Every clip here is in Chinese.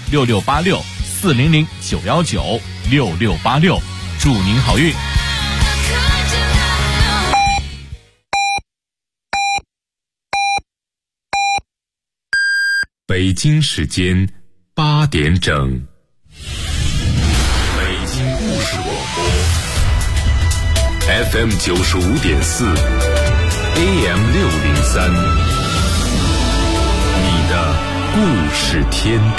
，6686400919，6686，祝您好运。 北京时间8点整，北京故事广播 FM 95.4 AM 603，你的故事天地。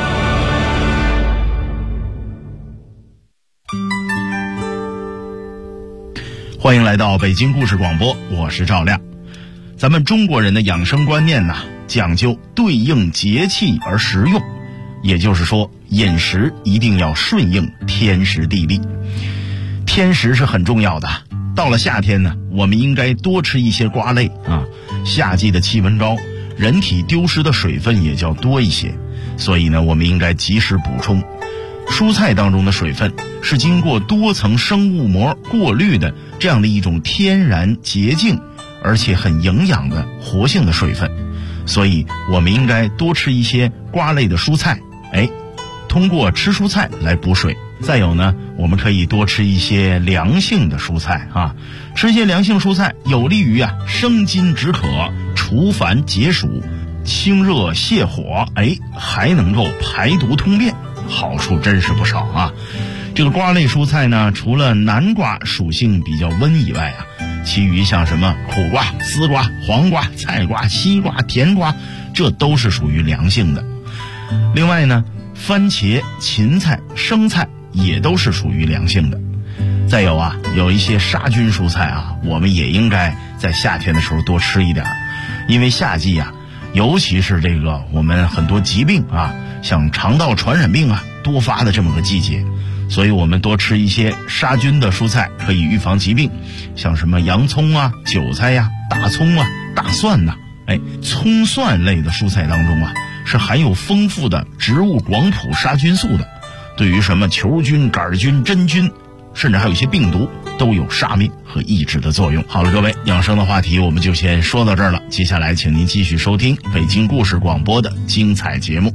欢迎来到北京故事广播，我是赵亮。咱们中国人的养生观念呢，讲究对应节气而食用，也就是说饮食一定要顺应天时地利。天时是很重要的，到了夏天呢，我们应该多吃一些瓜类啊。夏季的气温高，人体丢失的水分也较多一些，所以呢，我们应该及时补充。蔬菜当中的水分是经过多层生物膜过滤的这样的一种天然洁净而且很营养的活性的水分，所以我们应该多吃一些瓜类的蔬菜，通过吃蔬菜来补水。再有呢，我们可以多吃一些凉性的蔬菜啊，吃一些凉性蔬菜有利于生津止渴、除烦解暑、清热泻火，还能够排毒通便，好处真是不少啊。这个瓜类蔬菜呢，除了南瓜属性比较温以外其余像什么苦瓜、丝瓜、黄瓜、菜瓜、西瓜、甜瓜，这都是属于凉性的。另外呢，番茄、芹菜、生菜也都是属于凉性的。再有有一些杀菌蔬菜我们也应该在夏天的时候多吃一点，因为夏季尤其是这个我们很多疾病像肠道传染病多发的这么个季节，所以我们多吃一些杀菌的蔬菜可以预防疾病，像什么洋葱韭菜大葱大蒜葱蒜类的蔬菜当中是含有丰富的植物广谱杀菌素的，对于什么球菌、杆菌、真菌，甚至还有一些病毒都有杀灭和抑制的作用。好了，各位，养生的话题我们就先说到这儿了，接下来请您继续收听北京故事广播的精彩节目。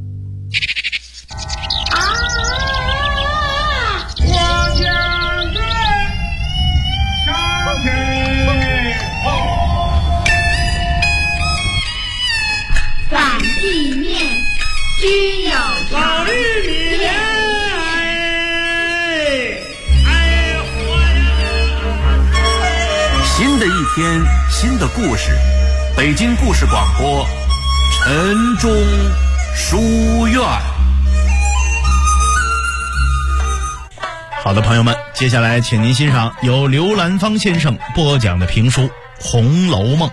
均有老玉米莲， 新的一天，新的故事，北京故事广播，晨钟书院。 好的，朋友们，接下来请您欣赏由刘兰芳先生播讲的评书《红楼梦》。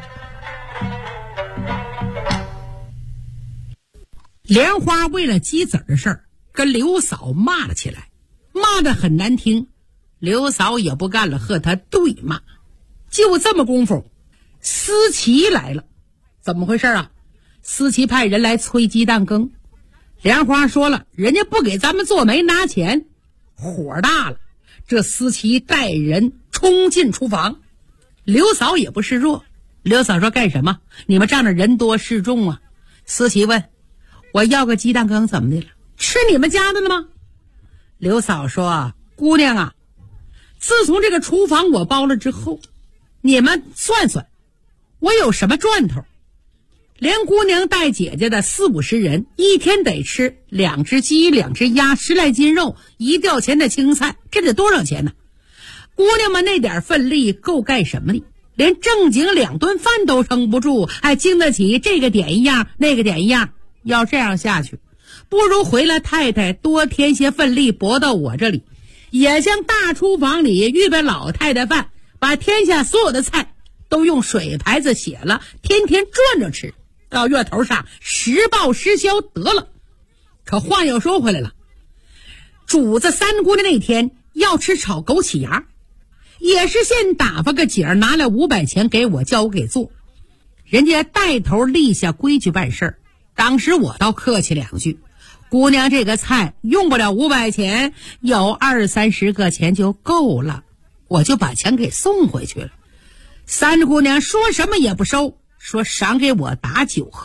莲花为了鸡子的事儿跟刘嫂骂了起来，骂得很难听，刘嫂也不干了，和他对骂。就这么功夫，思琪来了。怎么回事思琪派人来催鸡蛋羹，莲花说了，人家不给咱们做媒拿钱，火大了。这思琪带人冲进厨房，刘嫂也不示弱。刘嫂说，干什么？你们仗着人多势众思琪问，我要个鸡蛋羹怎么的了？吃你们家的了吗？刘嫂说，姑娘自从这个厨房我包了之后，你们算算我有什么赚头？连姑娘带姐姐的40-50人，一天得吃2只鸡、2只鸭、10来斤肉、1吊钱的青菜，这得多少钱呢？姑娘们那点份力够干什么的？连正经2顿饭都撑不住，还经得起这个点一样那个点一样。要这样下去，不如回来太太多添些份力搏到我这里，也像大厨房里预备老太太饭，把天下所有的菜都用水牌子写了，天天转着吃，到月头上实报实销得了。可话又说回来了，主子3姑娘那天要吃炒枸杞芽，也是现打发个姐儿拿了500钱给我，叫我给做。人家带头立下规矩办事儿，当时我倒客气2句，姑娘这个菜用不了500钱，有20-30个钱就够了，我就把钱给送回去了。3姑娘说什么也不收，说赏给我打酒喝，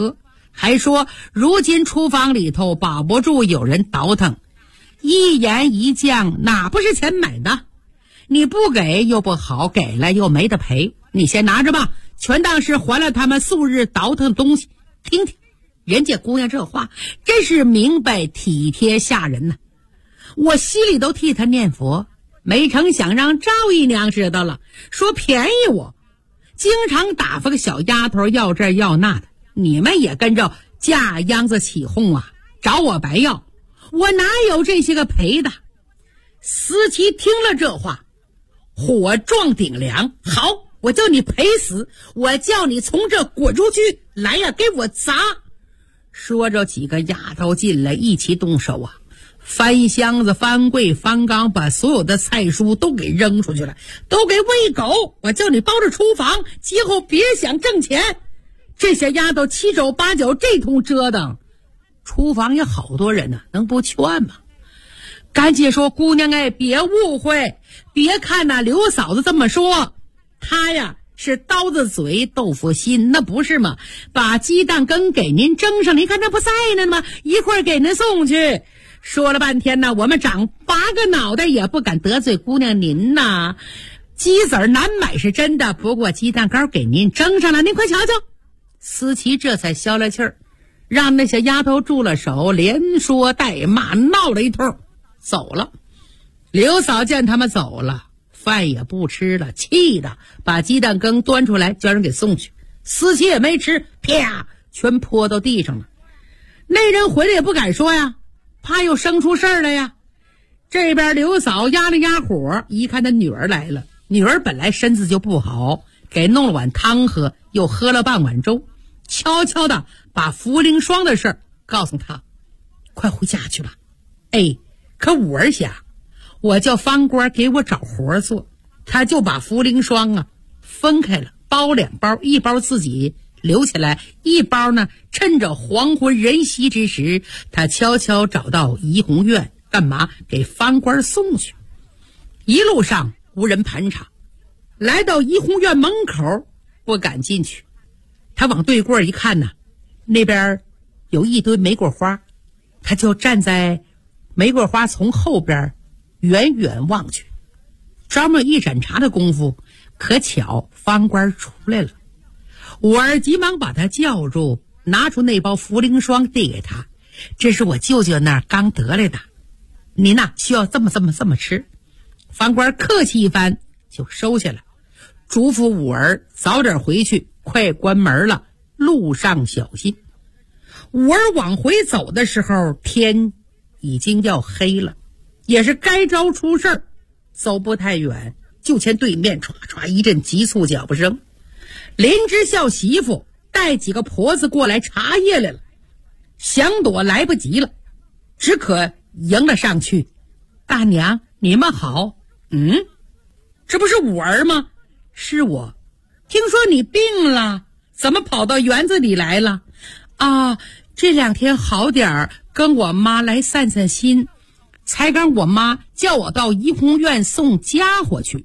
还说如今厨房里头保不住有人倒腾，一盐一酱哪不是钱买的？你不给又不好，给了又没得赔，你先拿着吧，全当是还了他们素日倒腾东西。听听人家姑娘这话，真是明白体贴吓人呢。我心里都替她念佛，没成想让赵姨娘知道了，说便宜我，经常打发个小丫头要这要那的，你们也跟着架秧子起哄啊，找我白要，我哪有这些个赔的？思琪听了这话，火撞顶梁，好，我叫你赔死，我叫你从这滚出去，来呀，给我砸！说着几个丫头进来一起动手啊，翻箱子翻柜翻缸，把所有的菜蔬都给扔出去了，都给喂狗，我叫你包着厨房，今后别想挣钱。这些丫头七手八脚这通折腾，厨房也好多人呢，能不劝吗？赶紧说，姑娘哎，别误会，别看那刘嫂子这么说，她呀是刀子嘴豆腐心，那不是吗？把鸡蛋羹给您蒸上，您看这不在呢吗？一会儿给您送去。说了半天呢，我们长8个脑袋也不敢得罪姑娘您呐。鸡子儿难买是真的，不过鸡蛋糕给您蒸上了，您快瞧瞧。思琪这才消了气儿，让那些丫头住了手，连说带骂，闹了一通，走了。刘嫂见他们走了，饭也不吃了，气的把鸡蛋羹端出来叫人给送去，思琪也没吃，啪全泼到地上了。那人回来也不敢说呀，怕又生出事儿来呀。这边刘嫂压了压火，一看他女儿来了，女儿本来身子就不好，给弄了碗汤喝，又喝了半碗粥，悄悄的把茯苓霜的事儿告诉他，快回家去吧。哎，可五儿想，我叫方官给我找活做，他就把茯苓霜啊分开了，包2包，一包自己留起来，一包呢趁着黄昏人稀之时，他悄悄找到怡红院，干嘛给方官送去。一路上无人盘查，来到怡红院门口不敢进去，他往对过一看呢，那边有一堆玫瑰花，他就站在玫瑰花丛后边远远望去。这么一盏茶的功夫，可巧方官出来了。我儿急忙把他叫住，拿出那包茯苓霜递给他，这是我舅舅那儿刚得来的，您呐需要这么吃。方官客气一番就收下了，嘱咐五儿早点回去，快关门了，路上小心。五儿往回走的时候，天已经要黑了，也是该招出事儿，走不太远，就见对面唰唰一阵急促脚步声，林之孝媳妇带几个婆子过来茶叶来了，想躲来不及了，只可迎了上去。大娘你们好。这不是五儿吗？是我。听说你病了，怎么跑到园子里来了？啊，这2天好点儿，跟我妈来散散心，才刚我妈叫我到怡红院送家伙去。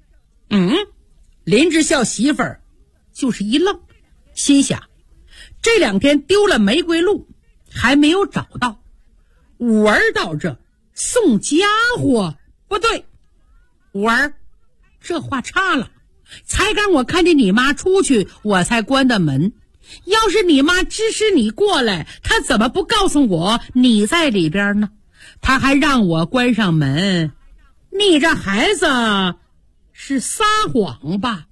林之孝媳妇儿就是一愣，心想这2天丢了玫瑰露，还没有找到。五儿到这送家伙，不对，五儿这话差了，才刚我看见你妈出去，我才关的门。要是你妈支持你过来，她怎么不告诉我你在里边呢？她还让我关上门。你这孩子是撒谎吧？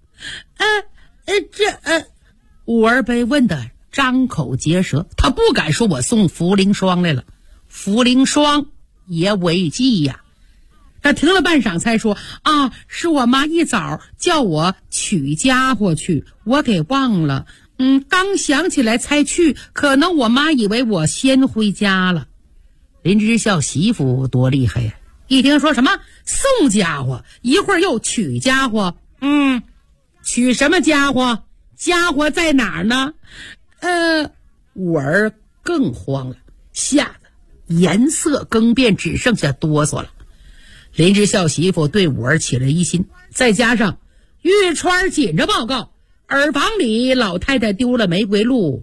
五儿被问的张口结舌，他不敢说我送茯苓霜来了，茯苓霜也违纪呀。他停了半晌才说，啊，是我妈一早叫我取家伙去，我给忘了，刚想起来才去，可能我妈以为我先回家了。林之孝媳妇多厉害呀，一听说什么送家伙，一会儿又取家伙，取什么家伙？家伙在哪儿呢？五儿更慌了，吓得颜色更变，只剩下哆嗦了。林之孝媳妇对五儿起了疑心，再加上玉川紧着报告，耳房里老太太丢了玫瑰露，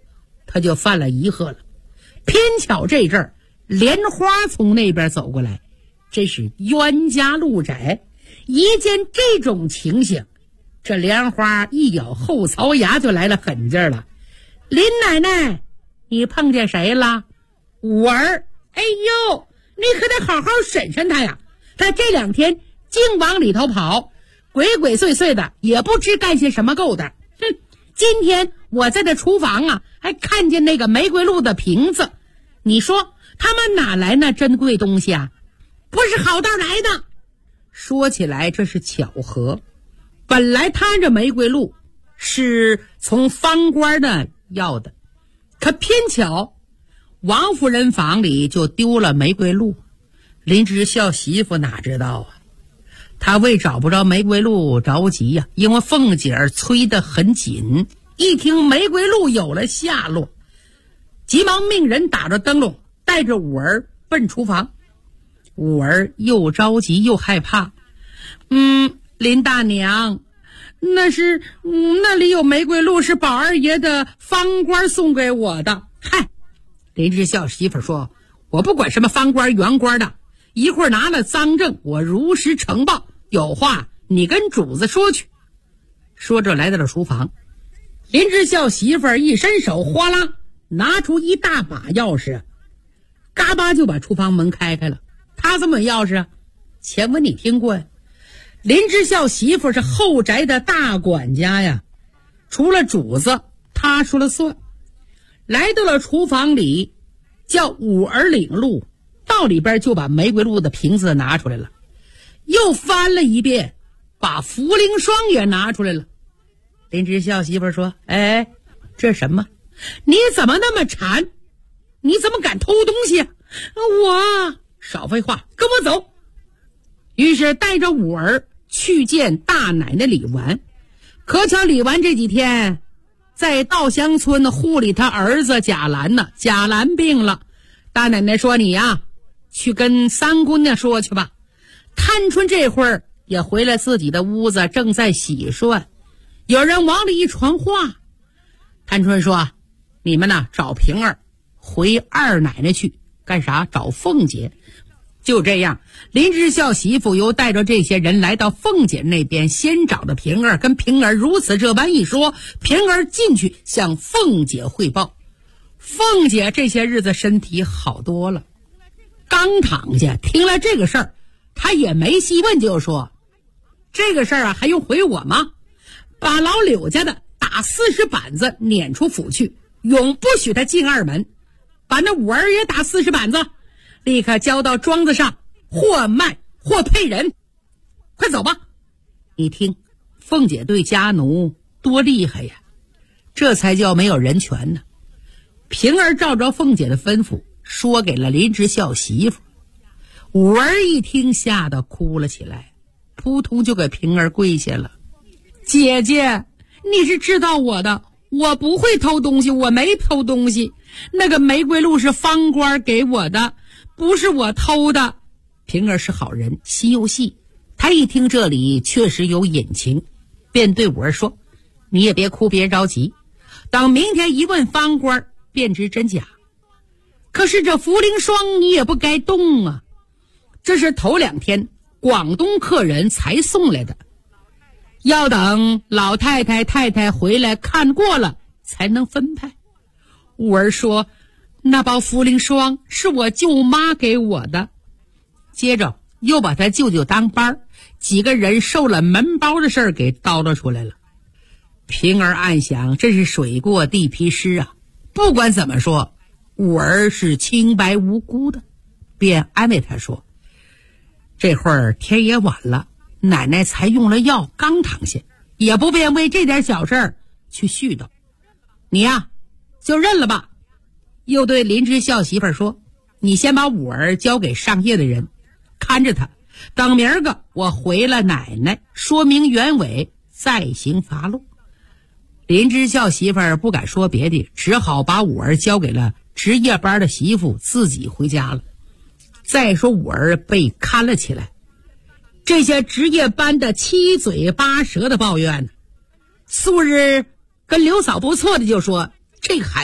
他就犯了疑惑了。偏巧这阵儿莲花从那边走过来，真是冤家路窄。一见这种情形，这莲花一咬后槽牙就来了狠劲儿了。林奶奶，你碰见谁了？五儿。哎呦，你可得好好审审他呀，他这2天净往里头跑，鬼鬼祟祟的，也不知干些什么勾当。今天我在这厨房啊，还看见那个玫瑰露的瓶子，你说他们哪来那珍贵东西啊？不是好道来的。说起来这是巧合，本来他这玫瑰露是从方官那要的，可偏巧王夫人房里就丢了玫瑰露。林之孝媳妇哪知道啊，他为找不着玫瑰露着急呀，因为凤姐儿催得很紧，一听玫瑰露有了下落，急忙命人打着灯笼，带着五儿奔厨房。五儿又着急又害怕，林大娘，那里有玫瑰露，是宝二爷的方官送给我的。嗨，林之孝媳妇说，我不管什么方官圆官的，一会儿拿了赃证，我如实呈报，有话你跟主子说去。说着来到了厨房，林之孝媳妇一伸手，哗啦拿出一大把钥匙，嘎巴就把厨房门开开了。他怎么钥匙啊？前文你听过呀，林之孝媳妇是后宅的大管家呀，除了主子他说了算。来到了厨房里，叫五儿领路，到里边就把玫瑰露的瓶子拿出来了，又翻了一遍，把茯苓霜也拿出来了。林之孝媳妇说，哎，这什么？你怎么那么馋？你怎么敢偷东西啊？我少废话，跟我走。于是带着五儿去见大奶奶李纨。可巧李纨这几天在稻香村护理他儿子贾兰呢，贾兰病了。大奶奶说，你呀去跟三姑娘说去吧。探春这会儿也回了自己的屋子，正在洗涮。有人往里一传话，探春说，你们呢找平儿回二奶奶去。干啥？找凤姐。就这样，林之孝媳妇又带着这些人来到凤姐那边，先找着平儿，跟平儿如此这般一说，平儿进去向凤姐汇报。凤姐这些日子身体好多了，刚躺下听了这个事儿，她也没细问，就说，这个事儿啊还用回我吗？把老柳家的打40板子撵出府去，永不许他进二门。把那五儿也打40板子，立刻交到庄子上，或卖或配人。快走吧。你听凤姐对家奴多厉害呀，这才叫没有人权呢。平儿照着凤姐的吩咐说给了林之孝媳妇。五儿一听吓得哭了起来，扑通就给平儿跪下了。姐姐，你是知道我的，我不会偷东西，我没偷东西，那个玫瑰露是方官给我的，不是我偷的。平儿是好人，心又细，他一听这里确实有隐情，便对五儿说，你也别哭，别着急，等明天一问方官便知真假。可是这茯苓霜你也不该动啊，这是头2天广东客人才送来的，要等老太太太太回来看过了才能分派。五儿说，那包茯苓霜是我舅妈给我的。接着又把他舅舅当班，几个人受了门包的事儿给叨叨出来了。平儿暗想，这是水过地皮湿啊，不管怎么说，五儿是清白无辜的，便安慰他说，这会儿天也晚了，奶奶才用了药，刚躺下，也不便为这点小事儿去絮叨，你呀就认了吧。又对林之孝媳妇说，你先把五儿交给上夜的人看着他，等明儿个我回了奶奶说明原委，再行发落。林之孝媳妇不敢说别的，只好把五儿交给了值夜班的媳妇，自己回家了。再说五儿被看了起来，这些值夜班的七嘴八舌的抱怨呢。素日跟刘嫂不错的就说，这个孩子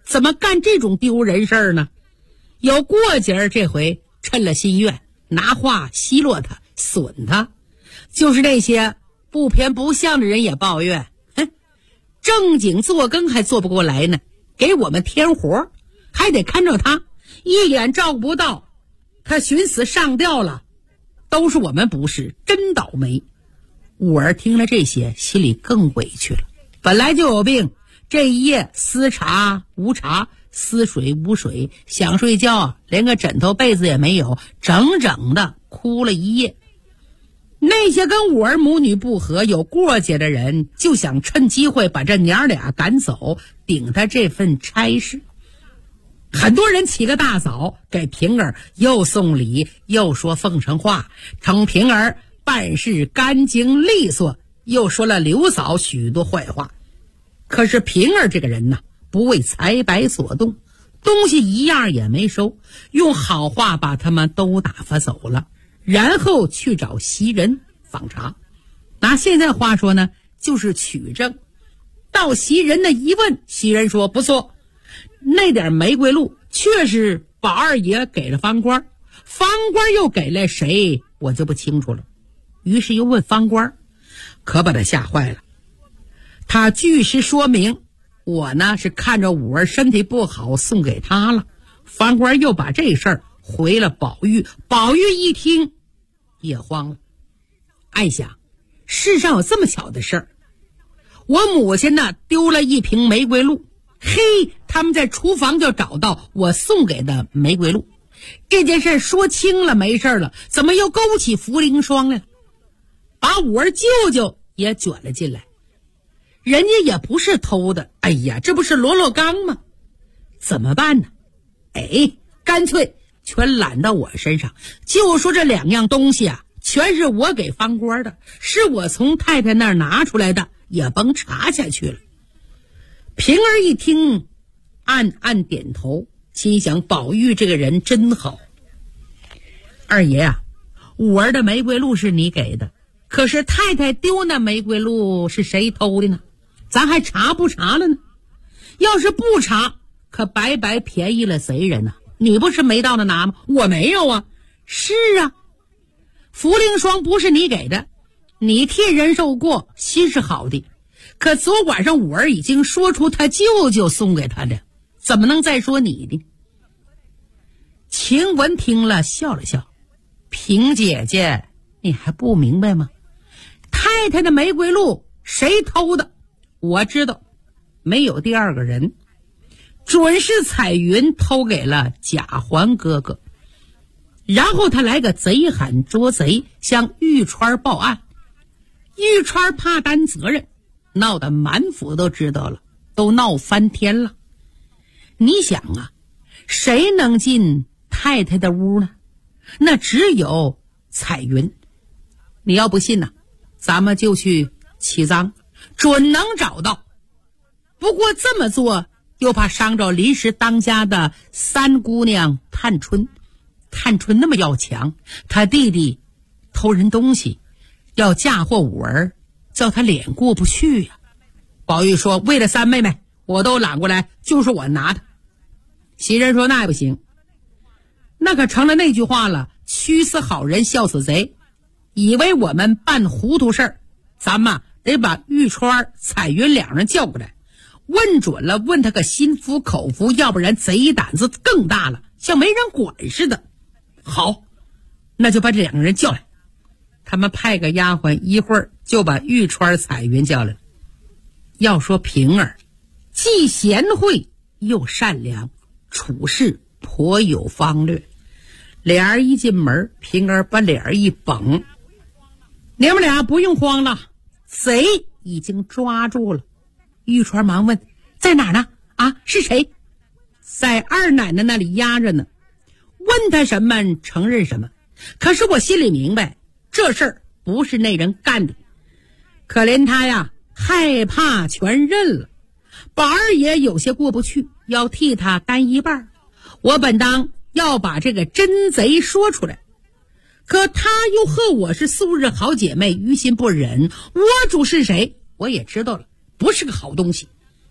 怎么干这种丢人事儿呢？有过节这回趁了心愿，拿话奚落他，损他。就是那些不偏不向的人也抱怨，正经做更还做不过来呢，给我们添活还得看着他，一眼照顾不到，他寻死上吊了，都是我们不是，真倒霉。五儿听了这些，心里更委屈了。本来就有病，这一夜思茶无茶，思水无水，想睡觉连个枕头被子也没有，整整的哭了一夜。那些跟五儿母女不和有过节的人，就想趁机会把这娘俩赶走，顶他这份差事。很多人起个大早，给平儿又送礼又说奉承话，称平儿办事干净利索，又说了刘嫂许多坏话。可是平儿这个人呢，不为财帛所动，东西一样也没收，用好话把他们都打发走了，然后去找袭人访查。拿现在话说呢，就是取证。到袭人的一问，袭人说不错，那点玫瑰露确实宝二爷给了方官，方官又给了谁我就不清楚了。于是又问方官，可把他吓坏了。他据实说明，我呢是看着五儿身体不好送给他了。方官又把这事儿回了宝玉，宝玉一听也慌了，暗想世上有这么巧的事儿，我母亲呢丢了一瓶玫瑰露，嘿，他们在厨房就找到我送给的玫瑰露。这件事说清了没事了，怎么又勾起茯苓霜来了？把五儿舅舅也卷了进来，人家也不是偷的，哎呀，这不是罗罗刚吗？怎么办呢？干脆全揽到我身上，就说这两样东西啊，全是我给方官的，是我从太太那儿拿出来的，也甭查下去了。平儿一听，暗暗点头，心想宝玉这个人真好。二爷啊，五儿的玫瑰露是你给的，可是太太丢那玫瑰露是谁偷的呢？咱还查不查了呢？要是不查，可白白便宜了贼人啊。你不是没到那拿吗？我没有啊。是啊，茯苓霜不是你给的，你替人受过，心是好的。可昨晚上五儿已经说出他舅舅送给他的，怎么能再说你的？晴雯听了笑了笑，平姐姐，你还不明白吗？太太的玫瑰露谁偷的？我知道，没有第二个人，准是彩云偷给了贾环哥哥。然后他来个贼喊捉贼，向玉钏报案。玉钏怕担责任，闹得满府都知道了，都闹翻天了。你想啊，谁能进太太的屋呢？那只有彩云。你要不信呢，咱们就去起赃，准能找到。不过这么做又怕伤着临时当家的三姑娘探春。探春那么要强，她弟弟偷人东西，要嫁祸五儿，叫她脸过不去呀。宝玉说，为了三妹妹我都揽过来，就是我拿的。袭人说，那也不行，那可成了那句话了，屈死好人笑死贼。以为我们办糊涂事儿，咱们得把玉钏彩云两人叫过来，问准了，问他个心服口服，要不然贼胆子更大了，像没人管似的。好，那就把这两个人叫来。他们派个丫鬟，一会儿就把玉钏彩云叫来了。要说平儿既贤惠又善良，处事颇有方略。俩人一进门，平儿把脸一绷，你们俩不用慌了，贼已经抓住了。玉钏忙问，在哪儿呢？啊，是谁？在二奶奶那里压着呢，问他什么承认什么。可是我心里明白，这事儿不是那人干的，可怜他呀，害怕全认了。宝二爷有些过不去，要替他担一半。我本当要把这个真贼说出来，可他又和我是素日好姐妹，于心不忍。窝主是谁我也知道了，不是个好东西。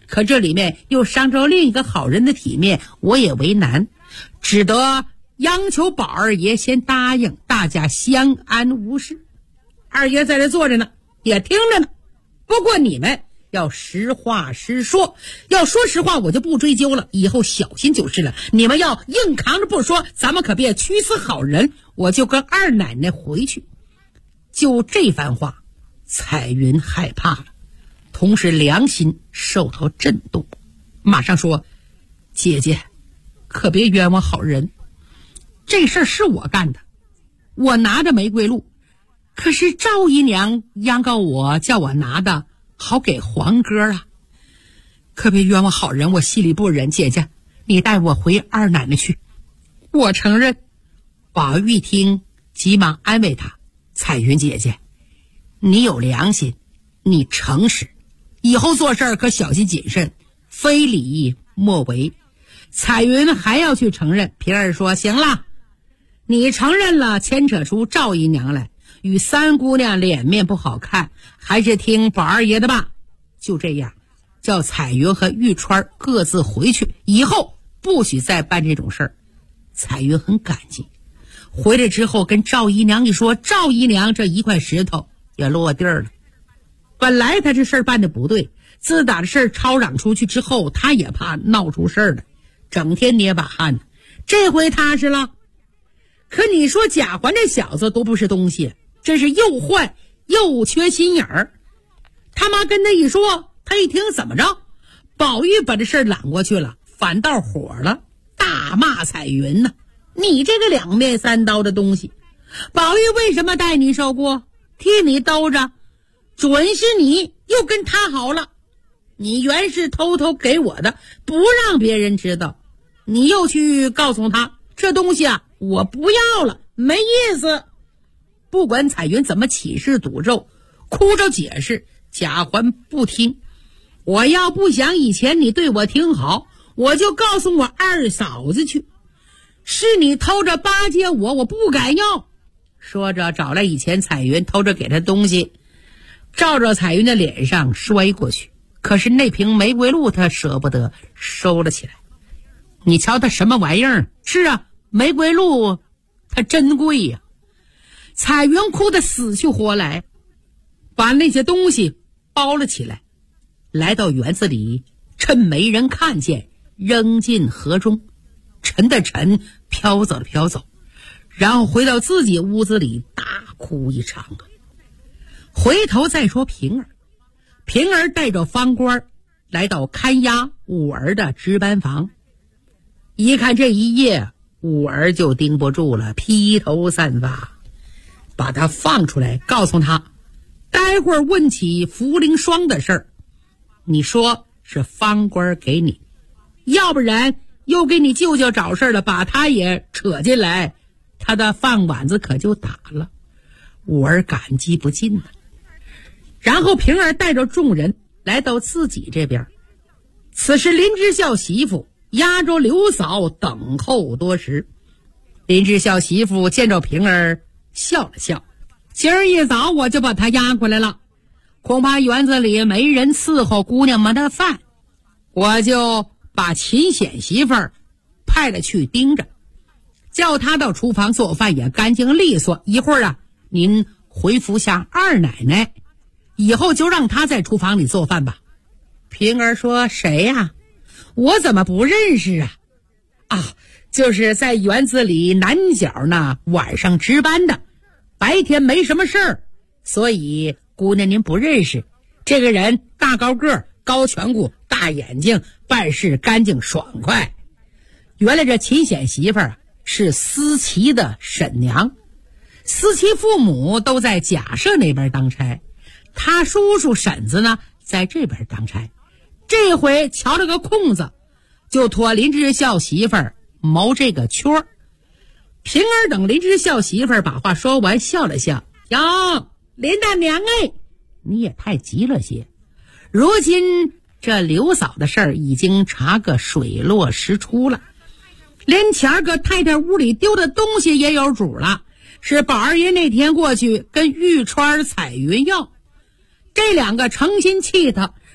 可这里面又伤着另一个好人的体面，我也为难，只得央求宝二爷先答应，大家相安无事。二爷在这坐着呢，也听着呢。不过你们要实话实说，要说实话我就不追究了，以后小心就是了。你们要硬扛着不说，咱们可别屈死好人。我就跟二奶奶回去。就这番话，彩云害怕了，同时良心受到震动，马上说：姐姐可别冤枉好人，这事儿是我干的，我拿着玫瑰露，可是赵姨娘央告我，叫我拿的好给黄哥啊，可别冤枉好人，我心里不忍。姐姐你带我回二奶奶去。我承认。宝玉一听急忙安慰她：彩云姐姐你有良心，你诚实，以后做事可小心谨慎，非礼莫为。彩云还要去承认，平儿说：行了，你承认了，牵扯出赵姨娘来，与三姑娘脸面不好看，还是听宝二爷的吧。就这样，叫彩云和玉钏各自回去，以后不许再办这种事儿。彩云很感激，回来之后跟赵姨娘一说，赵姨娘这一块石头也落地儿了。本来她这事儿办的不对，自打这事儿吵嚷出去之后，她也怕闹出事儿来，整天捏把汗呢。这回踏实了。可你说贾环这小子都不是东西，真是又坏又缺心眼儿。他妈跟他一说，他一听怎么着？宝玉把这事儿揽过去了，反倒火了，大骂彩云呢。你这个两面三刀的东西，宝玉为什么带你受过，替你兜着，准是你又跟他好了。你原是偷偷给我的，不让别人知道，你又去告诉他这东西啊我不要了，没意思。不管彩云怎么起誓赌咒，哭着解释，贾环不听。我要不想以前你对我挺好，我就告诉我二嫂子去，是你偷着巴结我，我不敢要。说着找来以前彩云偷着给他东西，照着彩云的脸上摔过去。可是那瓶玫瑰露他舍不得，收了起来。你瞧他什么玩意儿？是啊，玫瑰露它珍贵呀。彩云哭得死去活来，把那些东西包了起来，来到园子里，趁没人看见扔进河中，沉的沉，飘走的飘走，然后回到自己屋子里大哭一场。回头再说平儿，平儿带着方官来到看押五儿的值班房，一看这一夜，五儿就盯不住了，披头散发，把他放出来，告诉他待会儿问起茯苓霜的事儿，你说是方官给你，要不然又给你舅舅找事儿了，把他也扯进来，他的饭碗子可就打了。五儿感激不尽了。然后平儿带着众人来到自己这边，此时林之孝媳妇压着刘嫂等候多时。林之孝媳妇见着平儿笑了笑，今儿一早我就把她押过来了，恐怕园子里没人伺候姑娘们的饭，我就把秦显媳妇儿派了去盯着，叫她到厨房做饭也干净利索。一会儿啊，您回府向二奶奶，以后就让她在厨房里做饭吧。平儿说：谁呀？我怎么不认识啊？啊，就是在园子里南角呢，晚上值班的，白天没什么事儿，所以姑娘您不认识。这个人大高个，高颧骨，大眼睛，办事干净爽快。原来这秦显媳妇儿是思琪的婶娘，思琪父母都在贾赦那边当差，他叔叔婶子呢在这边当差，这回瞧了个空子，就托林之孝媳妇儿谋这个圈儿。平儿等林之孝媳妇儿把话说完，笑了笑：哟，林大娘哎，你也太急了些。如今这刘嫂的事儿已经查个水落石出了，连前儿个太太屋里丢的东西也有主了，是宝二爷那天过去跟玉钏彩云要，这两个诚心气他，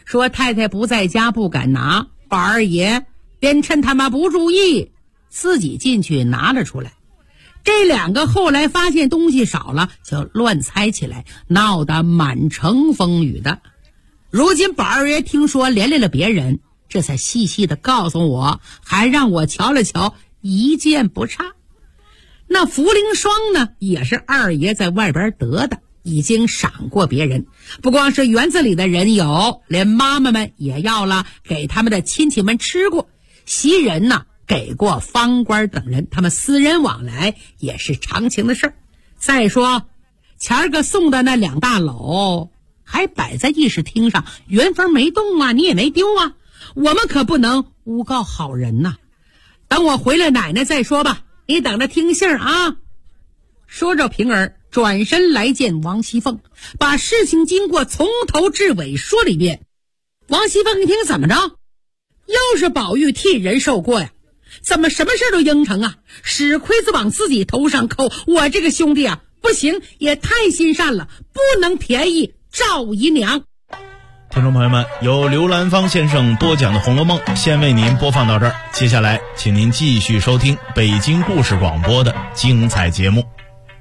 说太太不在家不敢拿，宝二爷便趁他们不注意，自己进去拿了出来。这两个后来发现东西少了，就乱猜起来，闹得满城风雨的。如今宝二爷听说连累了别人，这才细细的告诉我，还让我瞧了瞧，一件不差。那茯苓霜呢，也是二爷在外边得的，已经赏过别人，不光是园子里的人有，连妈妈们也要了，给他们的亲戚们吃过。袭人呢，给过方官等人，他们私人往来也是常情的事儿。再说前儿个送的那2大篓还摆在议事厅上，原封没动啊，你也没丢啊，我们可不能诬告好人呐。等我回了奶奶再说吧，你等着听信儿啊。说着平儿转身来见王熙凤，把事情经过从头至尾说了一遍。王熙凤一听，怎么着，又是宝玉替人受过呀？怎么什么事都应承啊？使盔子往自己头上扣，我这个兄弟啊，不行，也太心善了，不能便宜赵姨娘。 听众朋友们，由刘兰芳先生播讲的《红楼梦》先为您播放到这儿，接下来请您继续收听北京故事广播的精彩节目。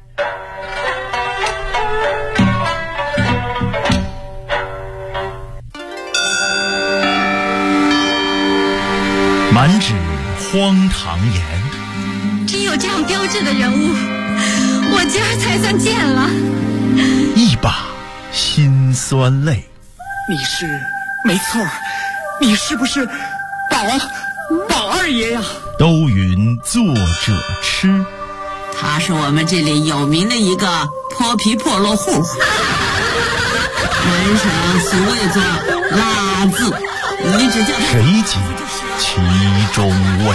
满纸荒唐言， 真有这样标致的人物，我今儿才算见了。 一把辛酸泪。 你是没错，你是不是宝二爷呀？ 都云作者痴， 他是我们这里有名的一个泼皮破落户，人生俗谓作拉字，你只叫他谁及其中味。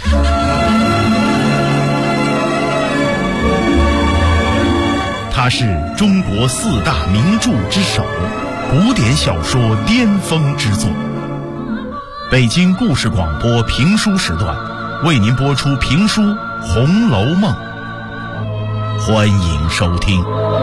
他是中国4大名著之首，古典小说巅峰之作。北京故事广播评书时段为您播出评书《红楼梦》，欢迎收听。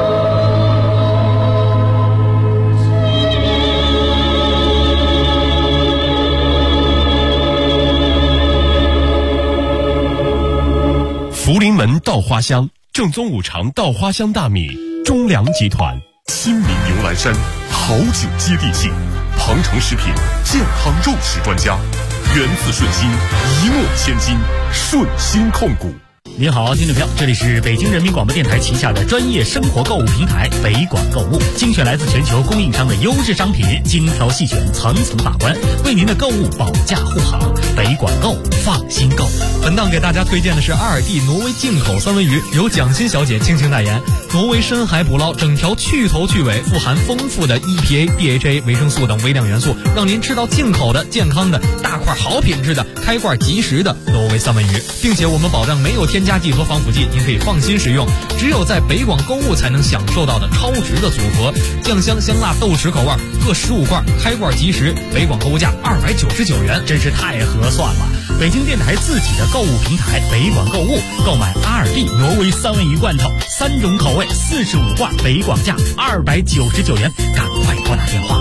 福临门稻花香，正宗5常稻花香大米，中粮集团。 亲民牛栏山，好酒接地气，庞城食品健康肉食专家，源自顺心，一诺千金，顺心控股。 您好，听众朋友，这里是北京人民广播电台旗下的专业生活购物平台北广购物，精选来自全球供应商的优质商品，精挑细选，层层把关，为您的购物保驾护航。北广购，放心购。 本档给大家推荐的是阿尔蒂挪威进口三文鱼，由蒋欣小姐倾情代言。挪威深海捕捞，整条去头去尾，富含丰富的 EPA、DHA、维生素等微量元素，让您吃到进口的、健康的、大块好品质的、开罐即食的挪威三文鱼，并且我们保障没有添加剂和防腐剂，您可以放心食用。只有在北广购物才能享受到的超值的组合，酱香、香辣、豆豉口味各15罐，开罐即食，北广购物价299元， 真是太合算了。北京电台自己的购物平台北广购物，购买阿尔蒂挪威三文鱼罐头，3种口味，45罐，北广价299元，赶快拨打电话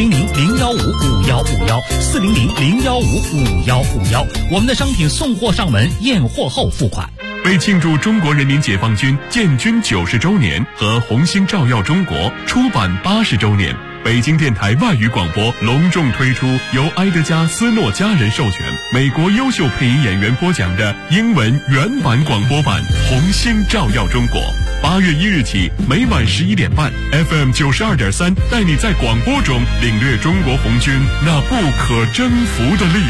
400-015-5151，400-015-5151，我们的商品送货上门，验货后付款。 为庆祝中国人民解放军建军90周年和红星照耀中国出版80周年，北京电台外语广播隆重推出由埃德加·斯诺家人授权、美国优秀配音演员播讲的英文原版广播版《红星照耀中国》。8月1日起，每晚11点半 ，FM 92.3，带你在广播中领略中国红军那不可征服的力量。